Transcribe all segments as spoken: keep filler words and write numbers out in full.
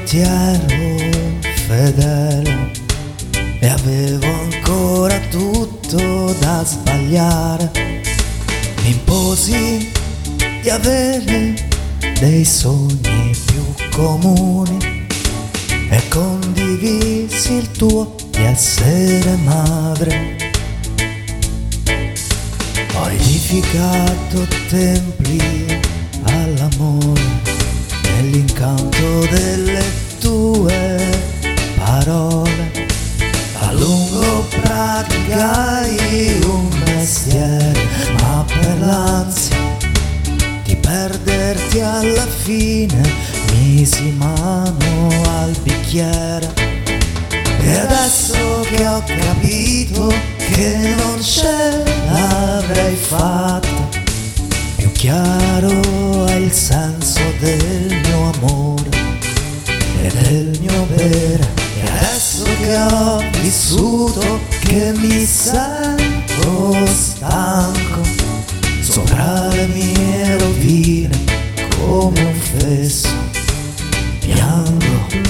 ti ero fedele e avevo ancora tutto da sbagliare. Mi imposi di avere dei sogni più comuni e condivisi il tuo di essere madre. Ho edificato templi all'amore nell'incanto delle tue parole. A lungo praticai un mestiere, ma per l'ansia di perderti alla fine misi mano al bicchiere. E adesso che ho capito che non ce l'avrei fatta, più chiaro è il senso del mio amore e del mio bere. E adesso che ho vissuto, che mi sento stanco, sopra le mie rovine come un fesso piango.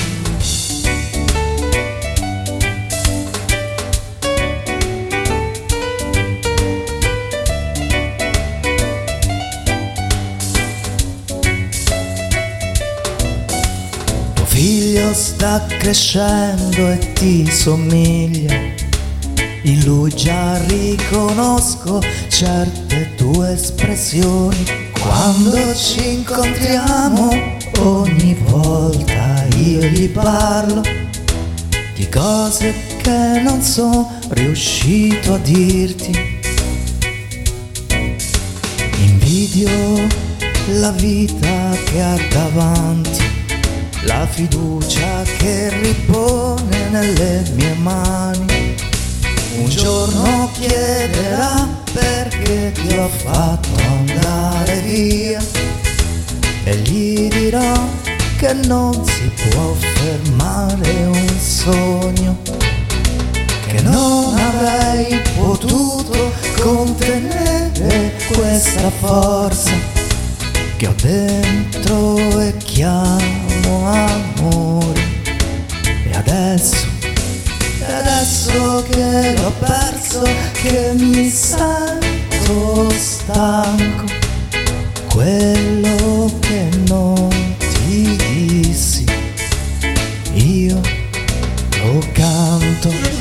Figlio sta crescendo e ti somiglia, in lui già riconosco certe tue espressioni. Quando ci incontriamo ogni volta io gli parlo di cose che non sono riuscito a dirti. Invidio la vita che ha davanti, la fiducia che ripone nelle mie mani. Un giorno chiederà perché ti ho fatto andare via e gli dirò che non si può fermare un sogno, che non avrei potuto contenere questa forza che ho dentro e chiamo amore. E adesso, e adesso che l'ho perso, che mi sento stanco, quello che non ti dissi io lo canto.